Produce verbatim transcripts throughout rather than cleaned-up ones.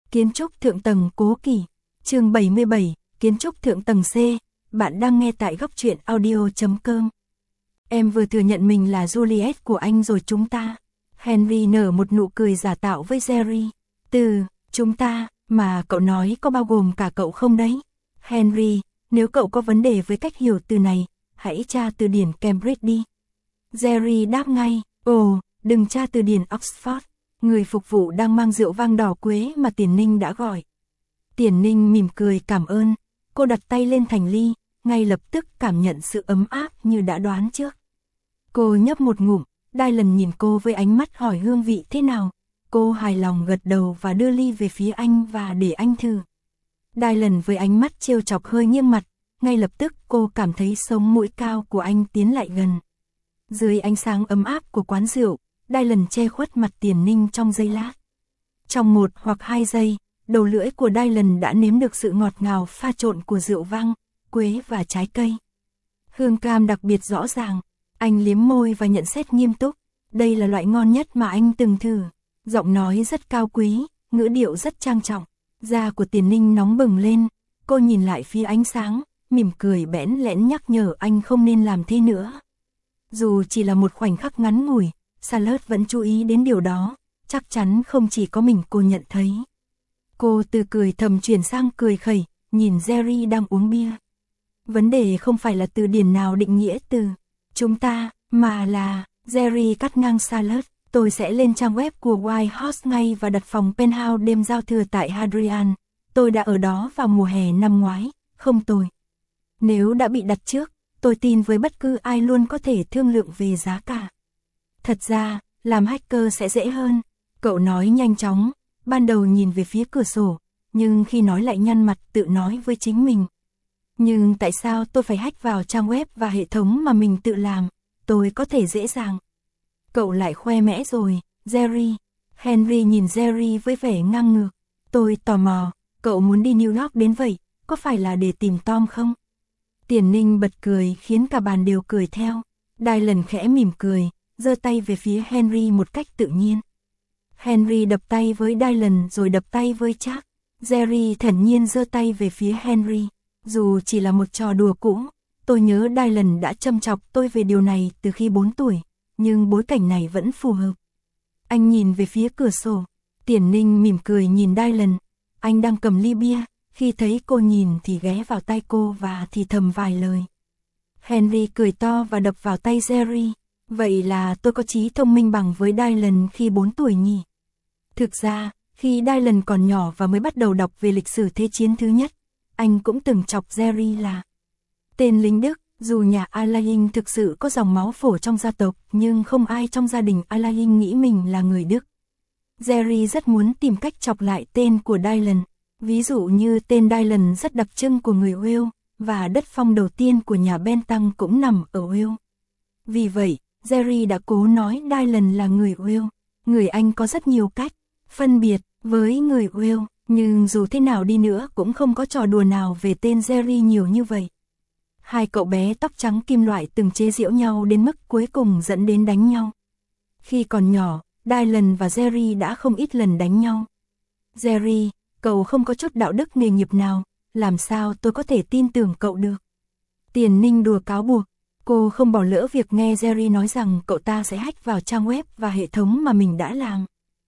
Kiến trúc thượng tầng Cố Kỳ, chương bảy mươi bảy, kiến trúc thượng tầng C, bạn đang nghe tại góc truyện audio chấm com. Em vừa thừa nhận mình là Juliet của anh rồi chúng ta. Henry nở một nụ cười giả tạo với Jerry. Từ, chúng ta, mà cậu nói có bao gồm cả cậu không đấy? Henry, nếu cậu có vấn đề với cách hiểu từ này, hãy tra từ điển Cambridge đi. Jerry đáp ngay, ồ, đừng tra từ điển Oxford. Người phục vụ đang mang rượu vang đỏ quế mà Tiền Ninh đã gọi. Tiền Ninh mỉm cười cảm ơn, cô đặt tay lên thành ly, ngay lập tức cảm nhận sự ấm áp như đã đoán trước. Cô nhấp một ngụm, Dylan nhìn cô với ánh mắt hỏi hương vị thế nào. Cô hài lòng gật đầu và đưa ly về phía anh và để anh thử. Dylan với ánh mắt trêu chọc hơi nghiêng mặt, ngay lập tức cô cảm thấy sống mũi cao của anh tiến lại gần. Dưới ánh sáng ấm áp của quán rượu, Dylan che khuất mặt Tiền Ninh trong giây lát. Trong một hoặc hai giây, đầu lưỡi của Dylan đã nếm được sự ngọt ngào pha trộn của rượu vang, quế và trái cây. Hương cam đặc biệt rõ ràng, anh liếm môi và nhận xét nghiêm túc, đây là loại ngon nhất mà anh từng thử. Giọng nói rất cao quý, ngữ điệu rất trang trọng. Da của Tiền Ninh nóng bừng lên, cô nhìn lại phía ánh sáng, mỉm cười bẽn lẽn nhắc nhở anh không nên làm thế nữa. Dù chỉ là một khoảnh khắc ngắn ngủi, Charlotte vẫn chú ý đến điều đó, chắc chắn không chỉ có mình cô nhận thấy. Cô từ cười thầm chuyển sang cười khẩy, nhìn Jerry đang uống bia. Vấn đề không phải là từ điển nào định nghĩa từ chúng ta, mà là, Jerry cắt ngang Charlotte, tôi sẽ lên trang web của White House ngay và đặt phòng penthouse đêm giao thừa tại Hadrian. Tôi đã ở đó vào mùa hè năm ngoái, không tồi. Nếu đã bị đặt trước, tôi tin với bất cứ ai luôn có thể thương lượng về giá cả. Thật ra, làm hacker sẽ dễ hơn, cậu nói nhanh chóng, ban đầu nhìn về phía cửa sổ, nhưng khi nói lại nhăn mặt tự nói với chính mình. Nhưng tại sao tôi phải hack vào trang web và hệ thống mà mình tự làm, tôi có thể dễ dàng. Cậu lại khoe mẽ rồi, Jerry. Henry nhìn Jerry với vẻ ngang ngược. Tôi tò mò, cậu muốn đi New York đến vậy, có phải là để tìm Tom không? Tiền Ninh bật cười khiến cả bàn đều cười theo. Dylan khẽ mỉm cười, giơ tay về phía Henry một cách tự nhiên. Henry đập tay với Dylan rồi đập tay với Jack. Jerry thản nhiên giơ tay về phía Henry. Dù chỉ là một trò đùa cũ, tôi nhớ Dylan đã châm chọc tôi về điều này từ khi bốn tuổi, nhưng bối cảnh này vẫn phù hợp. Anh nhìn về phía cửa sổ. Tiền Ninh mỉm cười nhìn Dylan. Anh đang cầm ly bia, khi thấy cô nhìn thì ghé vào tay cô và thì thầm vài lời. Henry cười to và đập vào tay Jerry. Vậy là tôi có trí thông minh bằng với Dylan khi bốn tuổi nhỉ? Thực ra, khi Dylan còn nhỏ và mới bắt đầu đọc về lịch sử Thế chiến thứ nhất, anh cũng từng chọc Jerry là tên lính Đức. Dù nhà Alain thực sự có dòng máu phổ trong gia tộc, nhưng không ai trong gia đình Alain nghĩ mình là người Đức. Jerry rất muốn tìm cách chọc lại tên của Dylan, ví dụ như tên Dylan rất đặc trưng của người Wales, và đất phong đầu tiên của nhà Bentham cũng nằm ở Wales. Vì vậy, Jerry đã cố nói Dylan là người Wales. Người Anh có rất nhiều cách phân biệt với người Wales, nhưng dù thế nào đi nữa cũng không có trò đùa nào về tên Jerry nhiều như vậy. Hai cậu bé tóc trắng kim loại từng chế giễu nhau đến mức cuối cùng dẫn đến đánh nhau. Khi còn nhỏ, Dylan và Jerry đã không ít lần đánh nhau. Jerry, cậu không có chút đạo đức nghề nghiệp nào, làm sao tôi có thể tin tưởng cậu được? Tiền Ninh đùa cáo buộc, cô không bỏ lỡ việc nghe Jerry nói rằng cậu ta sẽ hack vào trang web và hệ thống mà mình đã làm.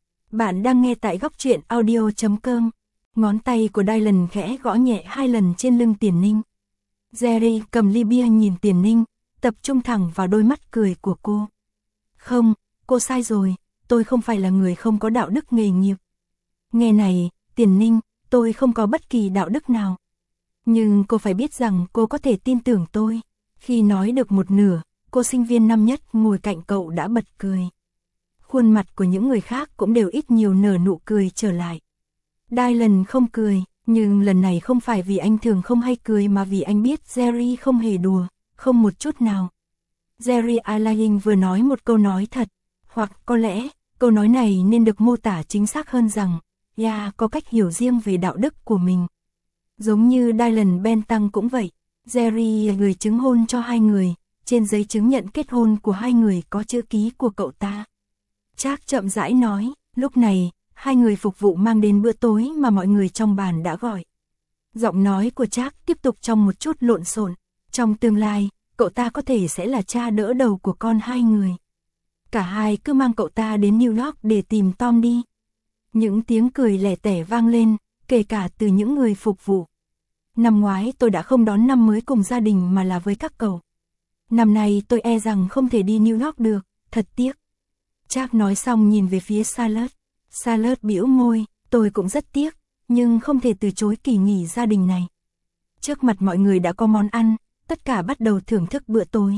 Bạn đang nghe tại góc truyện audio chấm com. Ngón tay của Dylan khẽ gõ nhẹ hai lần trên lưng Tiền Ninh. Jerry cầm ly bia nhìn Tiền Ninh, tập trung thẳng vào đôi mắt cười của cô. Không, cô sai rồi, tôi không phải là người không có đạo đức nghề nghiệp. Nghe này, Tiền Ninh, tôi không có bất kỳ đạo đức nào. Nhưng cô phải biết rằng cô có thể tin tưởng tôi. Khi nói được một nửa, cô sinh viên năm nhất ngồi cạnh cậu đã bật cười. Khuôn mặt của những người khác cũng đều ít nhiều nở nụ cười trở lại. Dylan không cười. Nhưng lần này không phải vì anh thường không hay cười mà vì anh biết Jerry không hề đùa, không một chút nào. Jerry Alain vừa nói một câu nói thật, hoặc có lẽ, câu nói này nên được mô tả chính xác hơn rằng, yeah, có cách hiểu riêng về đạo đức của mình. Giống như Dylan Bentham cũng vậy, Jerry gửi chứng hôn cho hai người, trên giấy chứng nhận kết hôn của hai người có chữ ký của cậu ta. Jack chậm rãi nói, lúc này, hai người phục vụ mang đến bữa tối mà mọi người trong bàn đã gọi. Giọng nói của Trác tiếp tục trong một chút lộn xộn. Trong tương lai, cậu ta có thể sẽ là cha đỡ đầu của con hai người. Cả hai cứ mang cậu ta đến New York để tìm Tom đi. Những tiếng cười lẻ tẻ vang lên, kể cả từ những người phục vụ. Năm ngoái tôi đã không đón năm mới cùng gia đình mà là với các cậu. Năm nay tôi e rằng không thể đi New York được, thật tiếc. Trác nói xong nhìn về phía Charlotte. Charlotte bĩu môi, tôi cũng rất tiếc, nhưng không thể từ chối kỳ nghỉ gia đình này. Trước mặt mọi người đã có món ăn, tất cả bắt đầu thưởng thức bữa tối.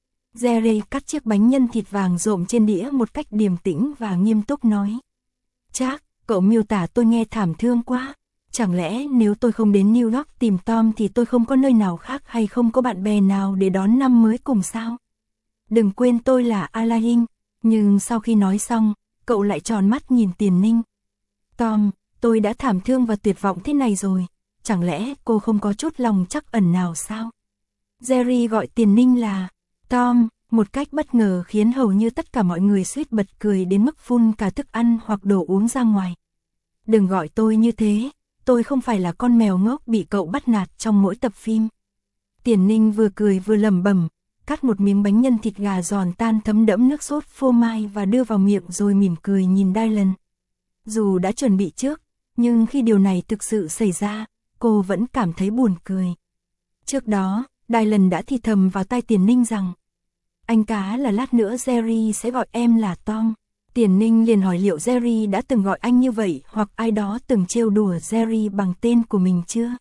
Jerry cắt chiếc bánh nhân thịt vàng rộm trên đĩa một cách điềm tĩnh và nghiêm túc nói. Trác, cậu miêu tả tôi nghe thảm thương quá. Chẳng lẽ nếu tôi không đến New York tìm Tom thì tôi không có nơi nào khác hay không có bạn bè nào để đón năm mới cùng sao? Đừng quên tôi là Alain. Nhưng sau khi nói xong, cậu lại tròn mắt nhìn Tiền Ninh. Tom, tôi đã thảm thương và tuyệt vọng thế này rồi. Chẳng lẽ cô không có chút lòng trắc ẩn nào sao? Jerry gọi Tiền Ninh là Tom, một cách bất ngờ khiến hầu như tất cả mọi người suýt bật cười đến mức phun cả thức ăn hoặc đồ uống ra ngoài. Đừng gọi tôi như thế, tôi không phải là con mèo ngốc bị cậu bắt nạt trong mỗi tập phim. Tiền Ninh vừa cười vừa lẩm bẩm, cắt một miếng bánh nhân thịt gà giòn tan thấm đẫm nước sốt phô mai và đưa vào miệng rồi mỉm cười nhìn Dylan. Dù đã chuẩn bị trước, nhưng khi điều này thực sự xảy ra, cô vẫn cảm thấy buồn cười. Trước đó, Dylan đã thì thầm vào tai Tiền Ninh rằng, anh cá là lát nữa Jerry sẽ gọi em là Tom. Tiền Ninh liền hỏi liệu Jerry đã từng gọi anh như vậy hoặc ai đó từng trêu đùa Jerry bằng tên của mình chưa?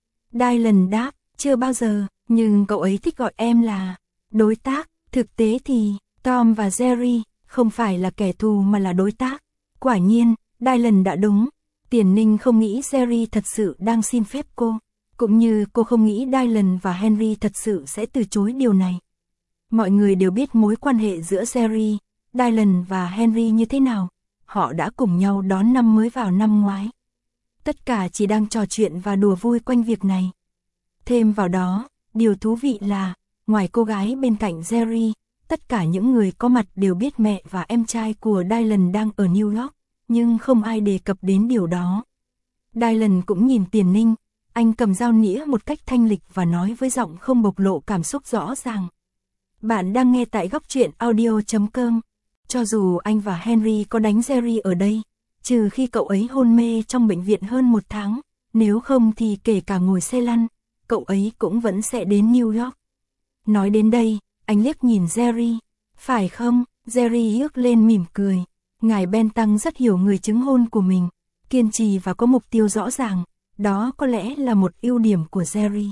Dylan đáp, chưa bao giờ, nhưng cậu ấy thích gọi em là đối tác. Thực tế thì, Tom và Jerry không phải là kẻ thù mà là đối tác. Quả nhiên, Dylan đã đúng. Tiền Ninh không nghĩ Jerry thật sự đang xin phép cô, cũng như cô không nghĩ Dylan và Henry thật sự sẽ từ chối điều này. Mọi người đều biết mối quan hệ giữa Jerry, Dylan và Henry như thế nào. Họ đã cùng nhau đón năm mới vào năm ngoái. Tất cả chỉ đang trò chuyện và đùa vui quanh việc này. Thêm vào đó, điều thú vị là, ngoài cô gái bên cạnh Jerry, tất cả những người có mặt đều biết mẹ và em trai của Dylan đang ở New York, nhưng không ai đề cập đến điều đó. Dylan cũng nhìn Tiền Ninh, anh cầm dao nĩa một cách thanh lịch và nói với giọng không bộc lộ cảm xúc rõ ràng. Bạn đang nghe tại góc truyện audio chấm com. Cho dù anh và Henry có đánh Jerry ở đây, trừ khi cậu ấy hôn mê trong bệnh viện hơn một tháng, nếu không thì kể cả ngồi xe lăn, cậu ấy cũng vẫn sẽ đến New York. Nói đến đây, anh liếc nhìn Jerry. Phải không? Jerry ước lên mỉm cười. Ngài Benton rất hiểu người chứng hôn của mình, kiên trì và có mục tiêu rõ ràng. Đó có lẽ là một ưu điểm của Jerry.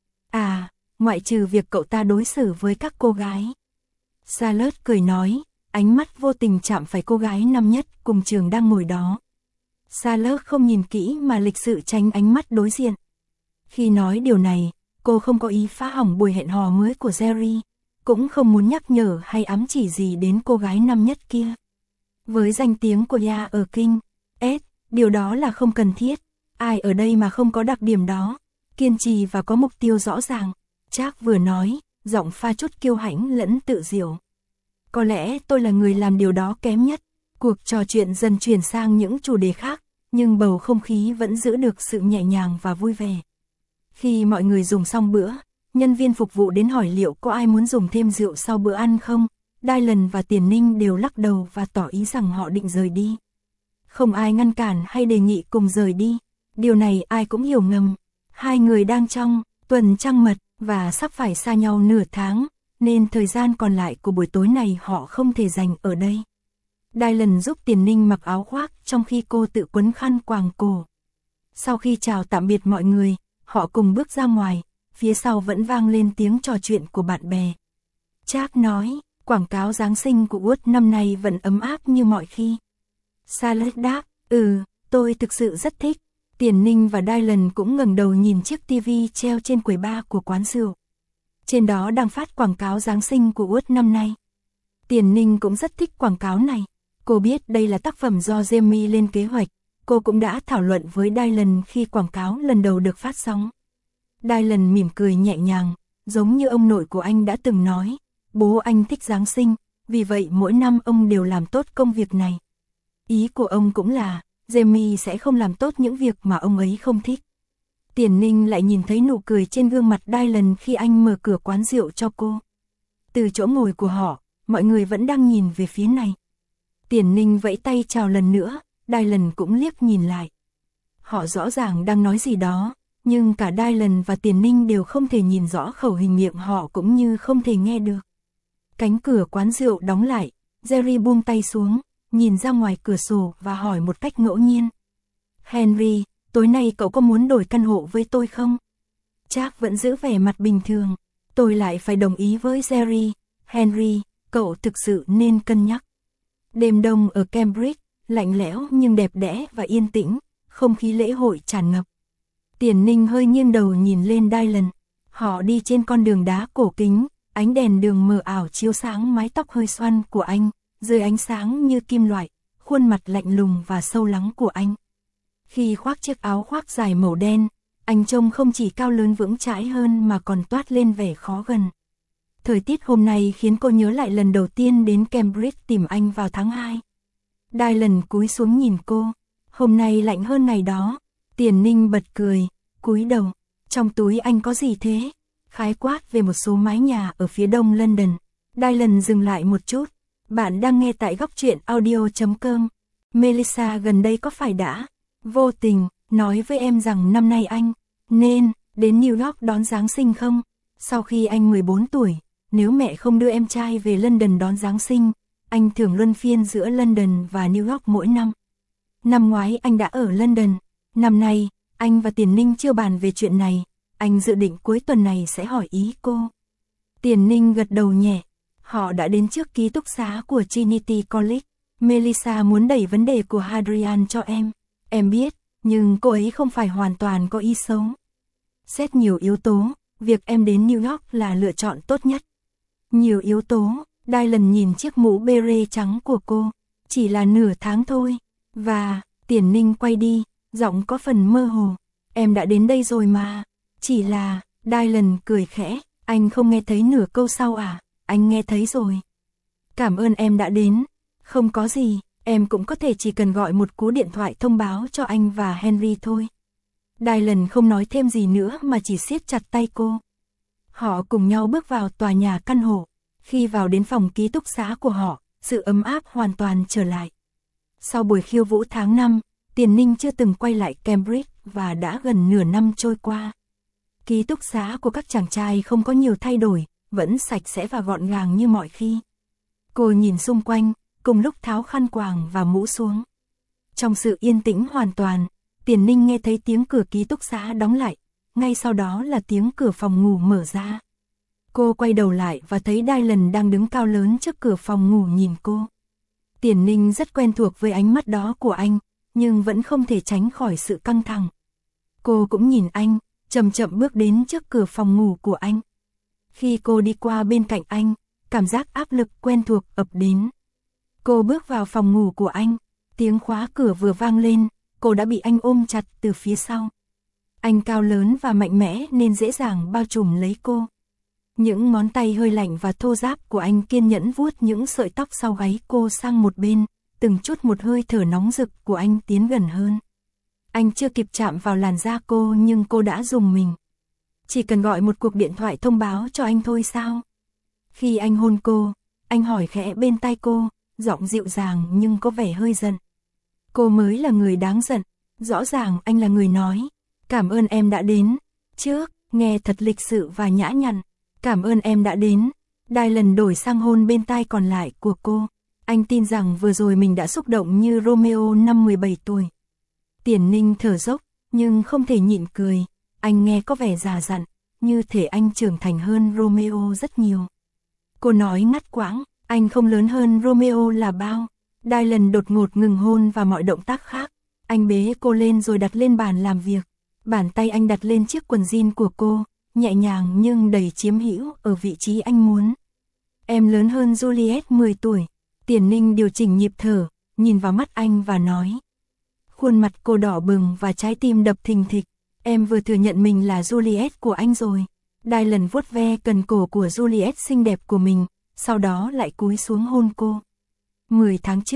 À, ngoại trừ việc cậu ta đối xử với các cô gái. Charlotte cười nói, ánh mắt vô tình chạm phải cô gái năm nhất cùng trường đang ngồi đó. Charlotte không nhìn kỹ mà lịch sự tránh ánh mắt đối diện. Khi nói điều này, cô không có ý phá hỏng buổi hẹn hò mới của Jerry, cũng không muốn nhắc nhở hay ám chỉ gì đến cô gái năm nhất kia. Với danh tiếng của Ya ở Kinh, S, điều đó là không cần thiết. Ai ở đây mà không có đặc điểm đó, kiên trì và có mục tiêu rõ ràng. Trác vừa nói, giọng pha chút kiêu hãnh lẫn tự diệu. Có lẽ tôi là người làm điều đó kém nhất. Cuộc trò chuyện dần chuyển sang những chủ đề khác, nhưng bầu không khí vẫn giữ được sự nhẹ nhàng và vui vẻ. Khi mọi người dùng xong bữa, nhân viên phục vụ đến hỏi liệu có ai muốn dùng thêm rượu sau bữa ăn không. Dylan và Tiền Ninh đều lắc đầu và tỏ ý rằng họ định rời đi. Không ai ngăn cản hay đề nghị cùng rời đi. Điều này ai cũng hiểu ngầm. Hai người đang trong tuần trăng mật và sắp phải xa nhau nửa tháng, nên thời gian còn lại của buổi tối này họ không thể dành ở đây. Dylan giúp Tiền Ninh mặc áo khoác trong khi cô tự quấn khăn quàng cổ. Sau khi chào tạm biệt mọi người, họ cùng bước ra ngoài, phía sau vẫn vang lên tiếng trò chuyện của bạn bè. Trác nói, quảng cáo Giáng sinh của Wood năm nay vẫn ấm áp như mọi khi. Charlotte đáp, ừ, tôi thực sự rất thích. Tiền Ninh và Dylan cũng ngẩng đầu nhìn chiếc tivi treo trên quầy bar của quán rượu. Trên đó đang phát quảng cáo Giáng sinh của Wood năm nay. Tiền Ninh cũng rất thích quảng cáo này. Cô biết đây là tác phẩm do Jamie lên kế hoạch. Cô cũng đã thảo luận với Dylan khi quảng cáo lần đầu được phát sóng. Dylan mỉm cười nhẹ nhàng, giống như ông nội của anh đã từng nói. Bố anh thích Giáng sinh, vì vậy mỗi năm ông đều làm tốt công việc này. Ý của ông cũng là, Jamie sẽ không làm tốt những việc mà ông ấy không thích. Tiền Ninh lại nhìn thấy nụ cười trên gương mặt Dylan khi anh mở cửa quán rượu cho cô. Từ chỗ ngồi của họ, mọi người vẫn đang nhìn về phía này. Tiền Ninh vẫy tay chào lần nữa, Dylan cũng liếc nhìn lại. Họ rõ ràng đang nói gì đó, nhưng cả Dylan và Tiền Ninh đều không thể nhìn rõ khẩu hình miệng họ cũng như không thể nghe được. Cánh cửa quán rượu đóng lại, Jerry buông tay xuống, nhìn ra ngoài cửa sổ và hỏi một cách ngẫu nhiên. Henry, tối nay cậu có muốn đổi căn hộ với tôi không? Jack vẫn giữ vẻ mặt bình thường. Tôi lại phải đồng ý với Jerry. Henry, cậu thực sự nên cân nhắc. Đêm đông ở Cambridge, lạnh lẽo nhưng đẹp đẽ và yên tĩnh, không khí lễ hội tràn ngập. Tiền Ninh hơi nghiêng đầu nhìn lên Dylan. Họ đi trên con đường đá cổ kính, ánh đèn đường mờ ảo chiếu sáng mái tóc hơi xoăn của anh, dưới ánh sáng như kim loại, khuôn mặt lạnh lùng và sâu lắng của anh. Khi khoác chiếc áo khoác dài màu đen, anh trông không chỉ cao lớn vững chãi hơn mà còn toát lên vẻ khó gần. Thời tiết hôm nay khiến cô nhớ lại lần đầu tiên đến Cambridge tìm anh vào tháng hai. Dylan cúi xuống nhìn cô. Hôm nay lạnh hơn ngày đó. Tiền Ninh bật cười, cúi đầu. Trong túi anh có gì thế? Khái quát về một số mái nhà ở phía đông London. Dylan dừng lại một chút. Bạn đang nghe tại góc truyện audio chấm com. Melissa gần đây có phải đã vô tình nói với em rằng năm nay anh nên đến New York đón Giáng sinh không? Sau khi anh mười bốn tuổi, nếu mẹ không đưa em trai về London đón Giáng sinh, anh thường luân phiên giữa London và New York mỗi năm. Năm ngoái anh đã ở London, năm nay, anh và Tiền Ninh chưa bàn về chuyện này, anh dự định cuối tuần này sẽ hỏi ý cô. Tiền Ninh gật đầu nhẹ, họ đã đến trước ký túc xá của Trinity College. Melissa muốn đẩy vấn đề của Hadrian cho em. Em biết, nhưng cô ấy không phải hoàn toàn có ý xấu. Xét nhiều yếu tố, việc em đến New York là lựa chọn tốt nhất. Nhiều yếu tố, Dylan nhìn chiếc mũ beret trắng của cô. Chỉ là nửa tháng thôi. Và, Tiền Ninh quay đi, giọng có phần mơ hồ. Em đã đến đây rồi mà. Chỉ là, Dylan cười khẽ. Anh không nghe thấy nửa câu sau à? Anh nghe thấy rồi. Cảm ơn em đã đến. Không có gì, em cũng có thể chỉ cần gọi một cú điện thoại thông báo cho anh và Henry thôi. Dylan không nói thêm gì nữa mà chỉ siết chặt tay cô. Họ cùng nhau bước vào tòa nhà căn hộ. Khi vào đến phòng ký túc xá của họ, sự ấm áp hoàn toàn trở lại. Sau buổi khiêu vũ tháng năm, Tiền Ninh chưa từng quay lại Cambridge và đã gần nửa năm trôi qua. Ký túc xá của các chàng trai không có nhiều thay đổi, vẫn sạch sẽ và gọn gàng như mọi khi. Cô nhìn xung quanh, cùng lúc tháo khăn quàng và mũ xuống. Trong sự yên tĩnh hoàn toàn, Tiền Ninh nghe thấy tiếng cửa ký túc xá đóng lại, ngay sau đó là tiếng cửa phòng ngủ mở ra. Cô quay đầu lại và thấy Dylan đang đứng cao lớn trước cửa phòng ngủ nhìn cô. Tiền Ninh rất quen thuộc với ánh mắt đó của anh, nhưng vẫn không thể tránh khỏi sự căng thẳng. Cô cũng nhìn anh, chậm chậm bước đến trước cửa phòng ngủ của anh. Khi cô đi qua bên cạnh anh, cảm giác áp lực quen thuộc ập đến. Cô bước vào phòng ngủ của anh, tiếng khóa cửa vừa vang lên, cô đã bị anh ôm chặt từ phía sau. Anh cao lớn và mạnh mẽ nên dễ dàng bao trùm lấy cô. Những ngón tay hơi lạnh và thô ráp của anh kiên nhẫn vuốt những sợi tóc sau gáy cô sang một bên, từng chút một hơi thở nóng rực của anh tiến gần hơn. Anh chưa kịp chạm vào làn da cô nhưng cô đã rùng mình. Chỉ cần gọi một cuộc điện thoại thông báo cho anh thôi sao? Khi anh hôn cô, anh hỏi khẽ bên tai cô, giọng dịu dàng nhưng có vẻ hơi giận. Cô mới là người đáng giận, rõ ràng anh là người nói. Cảm ơn em đã đến. Trước, nghe thật lịch sự và nhã nhặn. Cảm ơn em đã đến. Dylan đổi sang hôn bên tai còn lại của cô. Anh tin rằng vừa rồi mình đã xúc động như Romeo năm mười bảy tuổi. Tiền Ninh thở dốc, nhưng không thể nhịn cười. Anh nghe có vẻ già dặn, như thể anh trưởng thành hơn Romeo rất nhiều. Cô nói ngắt quãng, anh không lớn hơn Romeo là bao. Dylan đột ngột ngừng hôn và mọi động tác khác. Anh bế cô lên rồi đặt lên bàn làm việc. Bàn tay anh đặt lên chiếc quần jean của cô, nhẹ nhàng nhưng đầy chiếm hữu ở vị trí anh muốn. Em lớn hơn Juliet mười tuổi. Tiền Ninh điều chỉnh nhịp thở, nhìn vào mắt anh và nói. Khuôn mặt cô đỏ bừng và trái tim đập thình thịch. Em vừa thừa nhận mình là Juliet của anh rồi. Dylan vuốt ve cần cổ của Juliet xinh đẹp của mình, sau đó lại cúi xuống hôn cô. Mười tháng trước,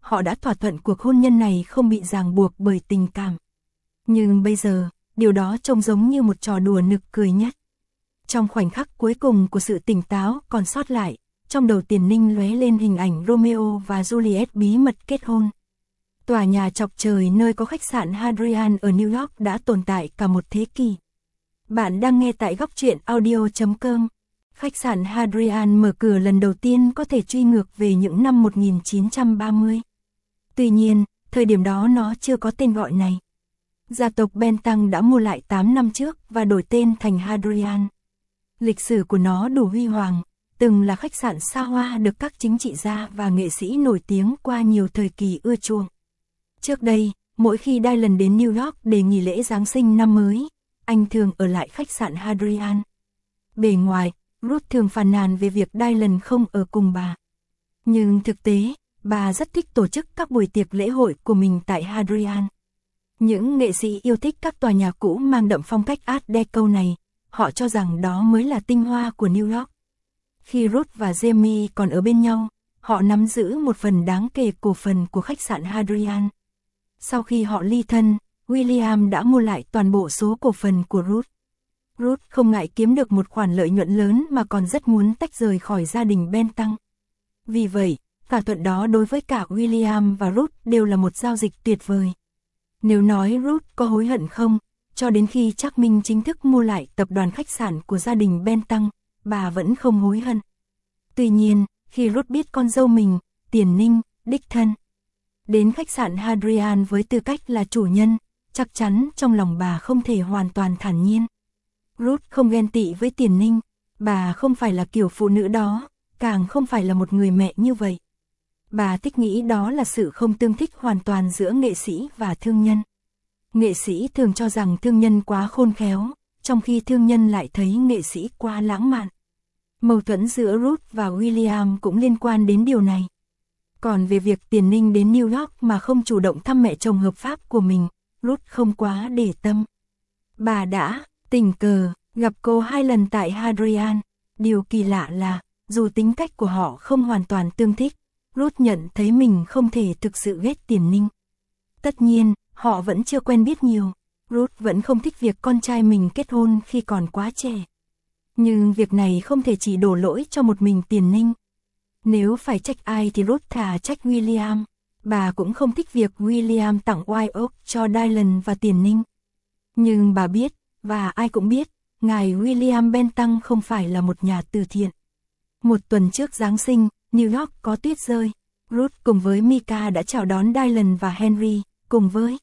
họ đã thỏa thuận cuộc hôn nhân này không bị ràng buộc bởi tình cảm. Nhưng bây giờ, điều đó trông giống như một trò đùa nực cười nhất. Trong khoảnh khắc cuối cùng của sự tỉnh táo còn sót lại, trong đầu Tiền Ninh lóe lên hình ảnh Romeo và Juliet bí mật kết hôn. Tòa nhà chọc trời nơi có khách sạn Hadrian ở New York đã tồn tại cả một thế kỷ. Bạn đang nghe tại góc truyện audio chấm com. Khách sạn Hadrian mở cửa lần đầu tiên có thể truy ngược về những năm một nghìn chín trăm ba mươi. Tuy nhiên, thời điểm đó nó chưa có tên gọi này. Gia tộc Bentang đã mua lại tám năm trước và đổi tên thành Hadrian. Lịch sử của nó đủ huy hoàng, từng là khách sạn xa hoa được các chính trị gia và nghệ sĩ nổi tiếng qua nhiều thời kỳ ưa chuộng. Trước đây, mỗi khi Dylan đến New York để nghỉ lễ Giáng sinh năm mới, anh thường ở lại khách sạn Hadrian. Bề ngoài, Ruth thường phàn nàn về việc Dylan không ở cùng bà. Nhưng thực tế, bà rất thích tổ chức các buổi tiệc lễ hội của mình tại Hadrian. Những nghệ sĩ yêu thích các tòa nhà cũ mang đậm phong cách Art Deco này, họ cho rằng đó mới là tinh hoa của New York. Khi Ruth và Jamie còn ở bên nhau, họ nắm giữ một phần đáng kể cổ phần của khách sạn Hadrian. Sau khi họ ly thân, William đã mua lại toàn bộ số cổ phần của Ruth. Ruth không ngại kiếm được một khoản lợi nhuận lớn mà còn rất muốn tách rời khỏi gia đình Bentang. Vì vậy, thỏa thuận đó đối với cả William và Ruth đều là một giao dịch tuyệt vời. Nếu nói Ruth có hối hận không, cho đến khi Trác Minh chính thức mua lại tập đoàn khách sạn của gia đình Bentang, bà vẫn không hối hận. Tuy nhiên, khi Ruth biết con dâu mình, Tiền Ninh, đích thân, đến khách sạn Hadrian với tư cách là chủ nhân, chắc chắn trong lòng bà không thể hoàn toàn thản nhiên. Ruth không ghen tị với Tiền Ninh, bà không phải là kiểu phụ nữ đó, càng không phải là một người mẹ như vậy. Bà thích nghĩ đó là sự không tương thích hoàn toàn giữa nghệ sĩ và thương nhân. Nghệ sĩ thường cho rằng thương nhân quá khôn khéo, trong khi thương nhân lại thấy nghệ sĩ quá lãng mạn. Mâu thuẫn giữa Ruth và William cũng liên quan đến điều này. Còn về việc Tiền Ninh đến New York mà không chủ động thăm mẹ chồng hợp pháp của mình, Ruth không quá để tâm. Bà đã tình cờ gặp cô hai lần tại Hadrian. Điều kỳ lạ là, dù tính cách của họ không hoàn toàn tương thích, Ruth nhận thấy mình không thể thực sự ghét Tiền Ninh. Tất nhiên, họ vẫn chưa quen biết nhiều. Ruth vẫn không thích việc con trai mình kết hôn khi còn quá trẻ. Nhưng việc này không thể chỉ đổ lỗi cho một mình Tiền Ninh. Nếu phải trách ai thì Ruth thà trách William. Bà cũng không thích việc William tặng White Oak cho Dylan và Tiền Ninh. Nhưng bà biết, và ai cũng biết, ngài William Bentang không phải là một nhà từ thiện. Một tuần trước Giáng sinh, New York có tuyết rơi. Ruth cùng với Mika đã chào đón Dylan và Henry, cùng với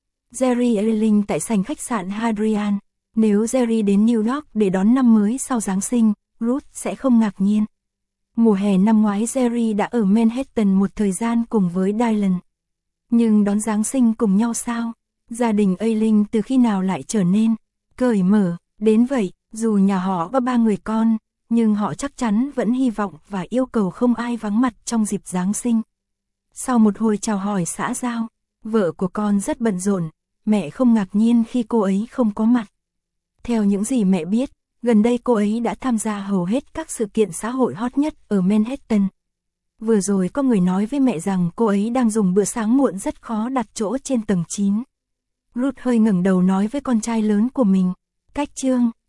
Jerry Erling tại sảnh khách sạn Hadrian. Nếu Jerry đến New York để đón năm mới sau Giáng sinh, Ruth sẽ không ngạc nhiên. Mùa hè năm ngoái Jerry đã ở Manhattan một thời gian cùng với Dylan. Nhưng đón Giáng sinh cùng nhau sao? Gia đình Erling từ khi nào lại trở nên cởi mở đến vậy? Dù nhà họ có ba người con, nhưng họ chắc chắn vẫn hy vọng và yêu cầu không ai vắng mặt trong dịp Giáng sinh. Sau một hồi chào hỏi xã giao, vợ của con rất bận rộn, mẹ không ngạc nhiên khi cô ấy không có mặt. Theo những gì mẹ biết, gần đây cô ấy đã tham gia hầu hết các sự kiện xã hội hot nhất ở Manhattan. Vừa rồi có người nói với mẹ rằng cô ấy đang dùng bữa sáng muộn rất khó đặt chỗ trên tầng chín. Ruth hơi ngẩng đầu nói với con trai lớn của mình, cách chương,